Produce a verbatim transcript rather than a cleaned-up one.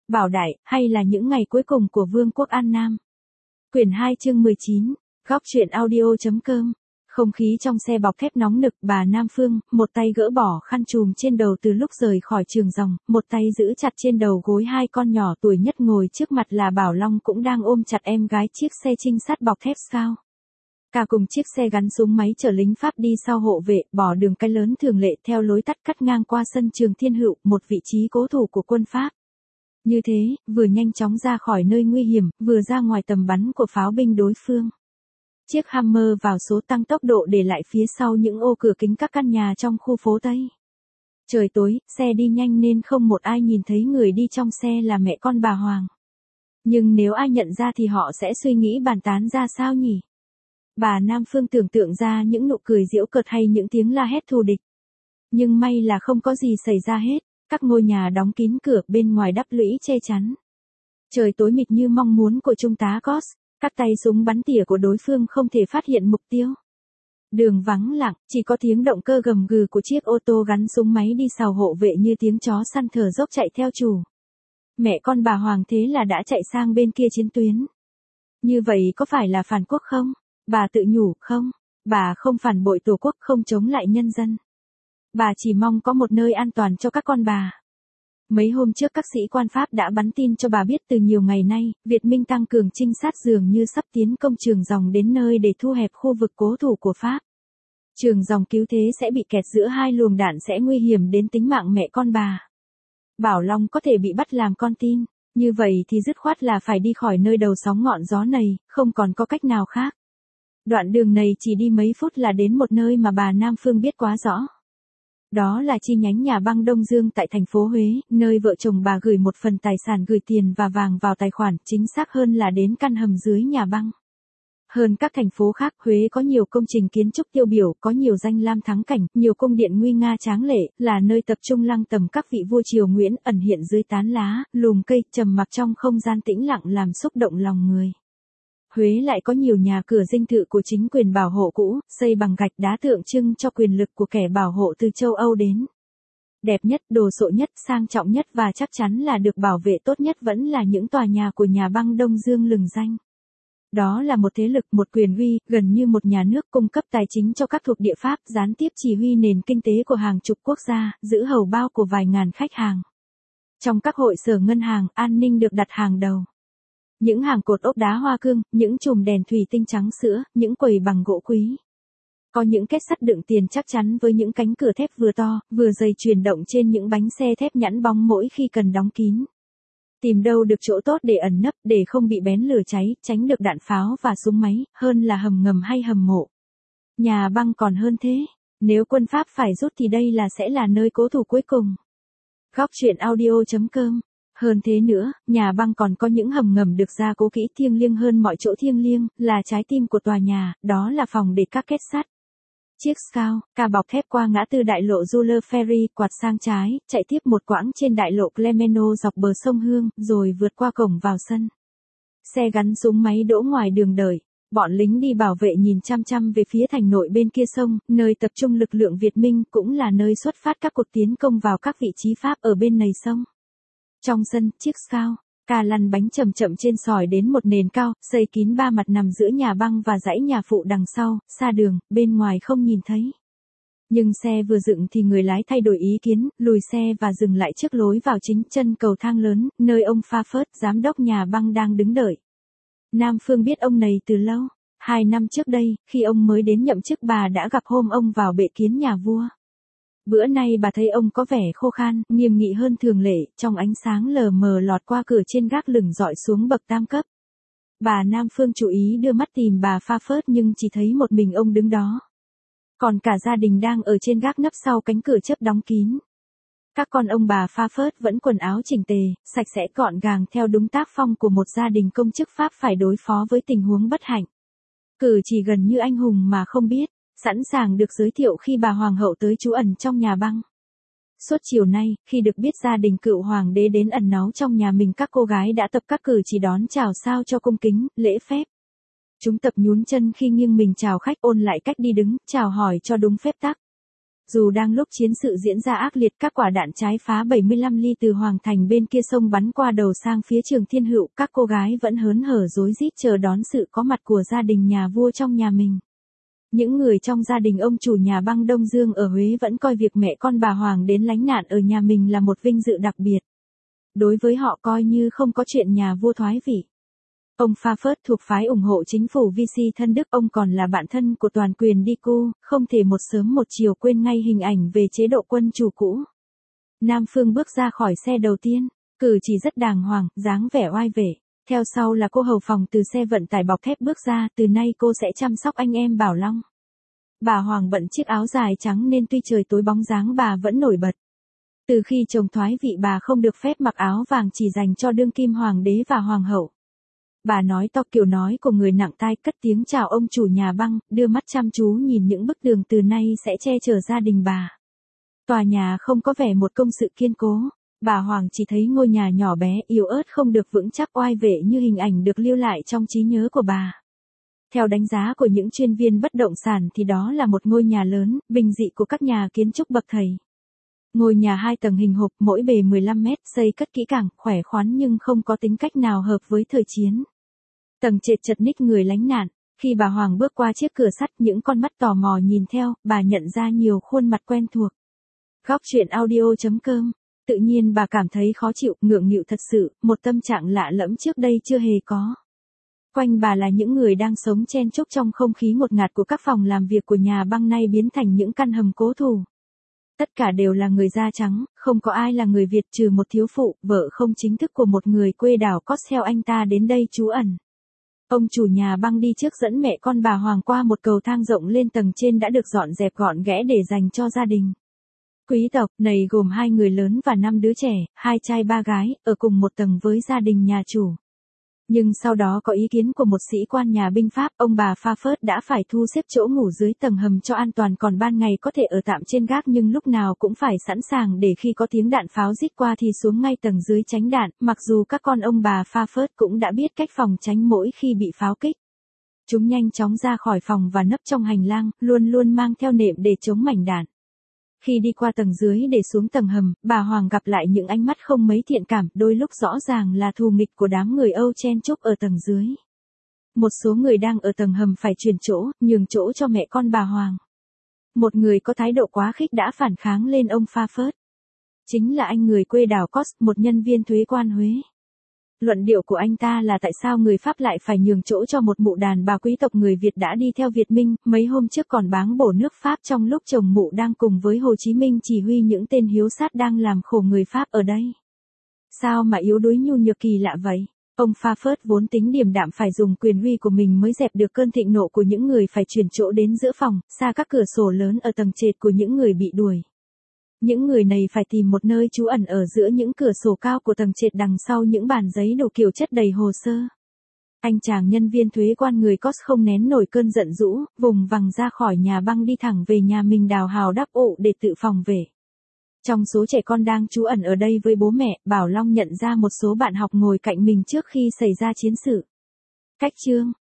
Bảo Đại, hay là những ngày cuối cùng của Vương quốc An Nam. Quyển hai chương mười chín, góc truyện audio.com. Không khí trong xe bọc thép nóng nực, bà Nam Phương, một tay gỡ bỏ khăn trùm trên đầu từ lúc rời khỏi trường dòng, một tay giữ chặt trên đầu gối hai con nhỏ tuổi nhất ngồi trước mặt là Bảo Long cũng đang ôm chặt em gái chiếc xe trinh sát bọc thép Scout. Cả cùng chiếc xe gắn súng máy chở lính Pháp đi sau hộ vệ, bỏ đường cái lớn thường lệ theo lối tắt cắt ngang qua sân trường Thiên Hữu, một vị trí cố thủ của quân Pháp. Như thế, vừa nhanh chóng ra khỏi nơi nguy hiểm, vừa ra ngoài tầm bắn của pháo binh đối phương. Chiếc Hammer vào số tăng tốc độ để lại phía sau những ô cửa kính các căn nhà trong khu phố Tây. Trời tối, xe đi nhanh nên không một ai nhìn thấy người đi trong xe là mẹ con bà Hoàng. Nhưng nếu ai nhận ra thì họ sẽ suy nghĩ bàn tán ra sao nhỉ? Bà Nam Phương tưởng tượng ra những nụ cười giễu cợt hay những tiếng la hét thù địch. Nhưng may là không có gì xảy ra hết, các ngôi nhà đóng kín cửa, bên ngoài đắp lũy che chắn. Trời tối mịt như mong muốn của Trung tá Cos, các tay súng bắn tỉa của đối phương không thể phát hiện mục tiêu. Đường vắng lặng, chỉ có tiếng động cơ gầm gừ của chiếc ô tô gắn súng máy đi sau hộ vệ như tiếng chó săn thở dốc chạy theo chủ. Mẹ con bà Hoàng thế là đã chạy sang bên kia chiến tuyến. Như vậy có phải là phản quốc không? Bà tự nhủ, không, bà không phản bội tổ quốc, không chống lại nhân dân. Bà chỉ mong có một nơi an toàn cho các con bà. Mấy hôm trước các sĩ quan Pháp đã bắn tin cho bà biết từ nhiều ngày nay, Việt Minh tăng cường trinh sát dường như sắp tiến công trường dòng đến nơi để thu hẹp khu vực cố thủ của Pháp. Trường dòng cứu thế sẽ bị kẹt giữa hai luồng đạn sẽ nguy hiểm đến tính mạng mẹ con bà. Bảo Long có thể bị bắt làm con tin, như vậy thì dứt khoát là phải đi khỏi nơi đầu sóng ngọn gió này, không còn có cách nào khác. Đoạn đường này chỉ đi mấy phút là đến một nơi mà bà Nam Phương biết quá rõ. Đó là chi nhánh nhà băng Đông Dương tại thành phố Huế, nơi vợ chồng bà gửi một phần tài sản gửi tiền và vàng vào tài khoản, chính xác hơn là đến căn hầm dưới nhà băng. Hơn các thành phố khác, Huế có nhiều công trình kiến trúc tiêu biểu, có nhiều danh lam thắng cảnh, nhiều cung điện nguy nga tráng lệ, là nơi tập trung lăng tầm các vị vua triều Nguyễn, ẩn hiện dưới tán lá, lùm cây, trầm mặc trong không gian tĩnh lặng làm xúc động lòng người. Huế lại có nhiều nhà cửa dinh thự của chính quyền bảo hộ cũ, xây bằng gạch đá tượng trưng cho quyền lực của kẻ bảo hộ từ châu Âu đến. Đẹp nhất, đồ sộ nhất, sang trọng nhất và chắc chắn là được bảo vệ tốt nhất vẫn là những tòa nhà của nhà băng Đông Dương lừng danh. Đó là một thế lực, một quyền uy, gần như một nhà nước cung cấp tài chính cho các thuộc địa Pháp, gián tiếp chỉ huy nền kinh tế của hàng chục quốc gia, giữ hầu bao của vài ngàn khách hàng. Trong các hội sở ngân hàng, an ninh được đặt hàng đầu. Những hàng cột ốc đá hoa cương, những chùm đèn thủy tinh trắng sữa, những quầy bằng gỗ quý. Có những kết sắt đựng tiền chắc chắn với những cánh cửa thép vừa to, vừa dày chuyển động trên những bánh xe thép nhẵn bóng mỗi khi cần đóng kín. Tìm đâu được chỗ tốt để ẩn nấp, để không bị bén lửa cháy, tránh được đạn pháo và súng máy, hơn là hầm ngầm hay hầm mộ. Nhà băng còn hơn thế, nếu quân Pháp phải rút thì đây là sẽ là nơi cố thủ cuối cùng. Góc truyện audio.com. Hơn thế nữa, nhà băng còn có những hầm ngầm được gia cố kỹ, thiêng liêng hơn mọi chỗ thiêng liêng, là trái tim của tòa nhà, đó là phòng để các kết sắt. Chiếc Scout, ca bọc thép qua ngã tư đại lộ Jules Ferry, quạt sang trái, chạy tiếp một quãng trên đại lộ Clemeno dọc bờ sông Hương, rồi vượt qua cổng vào sân. Xe gắn súng máy đỗ ngoài đường đợi. Bọn lính đi bảo vệ nhìn chăm chăm về phía thành nội bên kia sông, nơi tập trung lực lượng Việt Minh, cũng là nơi xuất phát các cuộc tiến công vào các vị trí Pháp ở bên này sông. Trong sân, chiếc Scout, ca lăn bánh chậm chậm trên sỏi đến một nền cao, xây kín ba mặt nằm giữa nhà băng và dãy nhà phụ đằng sau, xa đường, bên ngoài không nhìn thấy. Nhưng xe vừa dựng thì người lái thay đổi ý kiến, lùi xe và dừng lại trước lối vào chính chân cầu thang lớn, nơi ông Pha Phớt, giám đốc nhà băng đang đứng đợi. Nam Phương biết ông này từ lâu, hai năm trước đây, khi ông mới đến nhậm chức bà đã gặp hôm ông vào bệ kiến nhà vua. Bữa nay bà thấy ông có vẻ khô khan, nghiêm nghị hơn thường lệ, trong ánh sáng lờ mờ lọt qua cửa trên gác lửng dọi xuống bậc tam cấp. Bà Nam Phương chú ý đưa mắt tìm bà Pha Phớt nhưng chỉ thấy một mình ông đứng đó. Còn cả gia đình đang ở trên gác nấp sau cánh cửa chớp đóng kín. Các con ông bà Pha Phớt vẫn quần áo chỉnh tề, sạch sẽ gọn gàng theo đúng tác phong của một gia đình công chức Pháp phải đối phó với tình huống bất hạnh. Cử chỉ gần như anh hùng mà không biết. Sẵn sàng được giới thiệu khi bà hoàng hậu tới trú ẩn trong nhà băng. Suốt chiều nay, khi được biết gia đình cựu hoàng đế đến ẩn náu trong nhà mình, các cô gái đã tập các cử chỉ đón chào sao cho cung kính, lễ phép. Chúng tập nhún chân khi nghiêng mình chào khách, ôn lại cách đi đứng, chào hỏi cho đúng phép tắc. Dù đang lúc chiến sự diễn ra ác liệt, các quả đạn trái phá bảy mươi lăm ly từ Hoàng Thành bên kia sông bắn qua đầu sang phía Trường Thiên Hựu, các cô gái vẫn hớn hở rối rít chờ đón sự có mặt của gia đình nhà vua trong nhà mình. Những người trong gia đình ông chủ nhà băng Đông Dương ở Huế vẫn coi việc mẹ con bà Hoàng đến lánh nạn ở nhà mình là một vinh dự đặc biệt. Đối với họ coi như không có chuyện nhà vua thoái vị. Ông Pha Phớt thuộc phái ủng hộ chính phủ Vichy thân Đức, ông còn là bạn thân của toàn quyền Diku, không thể một sớm một chiều quên ngay hình ảnh về chế độ quân chủ cũ. Nam Phương bước ra khỏi xe đầu tiên, cử chỉ rất đàng hoàng, dáng vẻ oai vệ. Theo sau là cô hầu phòng từ xe vận tải bọc thép bước ra, từ nay cô sẽ chăm sóc anh em Bảo Long. Bà Hoàng bận chiếc áo dài trắng nên tuy trời tối bóng dáng bà vẫn nổi bật. Từ khi chồng thoái vị bà không được phép mặc áo vàng chỉ dành cho đương kim hoàng đế và hoàng hậu. Bà nói to kiểu nói của người nặng tai, cất tiếng chào ông chủ nhà băng, đưa mắt chăm chú nhìn những bức tường từ nay sẽ che chở gia đình bà. Tòa nhà không có vẻ một công sự kiên cố, bà Hoàng chỉ thấy ngôi nhà nhỏ bé, yếu ớt không được vững chắc oai vệ như hình ảnh được lưu lại trong trí nhớ của bà. Theo đánh giá của những chuyên viên bất động sản thì đó là một ngôi nhà lớn, bình dị của các nhà kiến trúc bậc thầy. Ngôi nhà hai tầng hình hộp, mỗi bề mười lăm mét, xây cất kỹ càng, khỏe khoắn nhưng không có tính cách nào hợp với thời chiến. Tầng trệt chật ních người lánh nạn, khi bà Hoàng bước qua chiếc cửa sắt, những con mắt tò mò nhìn theo, bà nhận ra nhiều khuôn mặt quen thuộc. Góc truyện audio chấm com. Tự nhiên bà cảm thấy khó chịu, ngượng nghịu thật sự, một tâm trạng lạ lẫm trước đây chưa hề có. Quanh bà là những người đang sống chen chúc trong không khí ngột ngạt của các phòng làm việc của nhà băng nay biến thành những căn hầm cố thủ. Tất cả đều là người da trắng, không có ai là người Việt trừ một thiếu phụ, vợ không chính thức của một người quê đảo Cotswold, anh ta đến đây trú ẩn. Ông chủ nhà băng đi trước dẫn mẹ con bà Hoàng qua một cầu thang rộng lên tầng trên đã được dọn dẹp gọn ghẽ để dành cho gia đình. Quý tộc này gồm hai người lớn và năm đứa trẻ, hai trai ba gái, ở cùng một tầng với gia đình nhà chủ. Nhưng sau đó có ý kiến của một sĩ quan nhà binh Pháp, ông bà Pha Phớt đã phải thu xếp chỗ ngủ dưới tầng hầm cho an toàn, còn ban ngày có thể ở tạm trên gác nhưng lúc nào cũng phải sẵn sàng để khi có tiếng đạn pháo rít qua thì xuống ngay tầng dưới tránh đạn, mặc dù các con ông bà Pha Phớt cũng đã biết cách phòng tránh mỗi khi bị pháo kích. Chúng nhanh chóng ra khỏi phòng và nấp trong hành lang, luôn luôn mang theo nệm để chống mảnh đạn. Khi đi qua tầng dưới để xuống tầng hầm, bà Hoàng gặp lại những ánh mắt không mấy thiện cảm, đôi lúc rõ ràng là thù nghịch của đám người Âu chen chúc ở tầng dưới. Một số người đang ở tầng hầm phải chuyển chỗ, nhường chỗ cho mẹ con bà Hoàng. Một người có thái độ quá khích đã phản kháng lên ông Pha Phớt. Chính là anh người quê đảo Kos, một nhân viên thuế quan Huế. Luận điệu của anh ta là tại sao người Pháp lại phải nhường chỗ cho một mụ đàn bà quý tộc người Việt đã đi theo Việt Minh, mấy hôm trước còn báng bổ nước Pháp trong lúc chồng mụ đang cùng với Hồ Chí Minh chỉ huy những tên hiếu sát đang làm khổ người Pháp ở đây. Sao mà yếu đuối nhu nhược kỳ lạ vậy? Ông Pha Phớt vốn tính điềm đạm phải dùng quyền uy của mình mới dẹp được cơn thịnh nộ của những người phải chuyển chỗ đến giữa phòng, xa các cửa sổ lớn ở tầng trệt của những người bị đuổi. Những người này phải tìm một nơi trú ẩn ở giữa những cửa sổ cao của tầng trệt đằng sau những bàn giấy đủ kiểu chất đầy hồ sơ. Anh chàng nhân viên thuế quan người Kos không nén nổi cơn giận dữ, vùng vằng ra khỏi nhà băng đi thẳng về nhà mình đào hào đắp ụ để tự phòng vệ. Trong số trẻ con đang trú ẩn ở đây với bố mẹ, Bảo Long nhận ra một số bạn học ngồi cạnh mình trước khi xảy ra chiến sự. Cách chương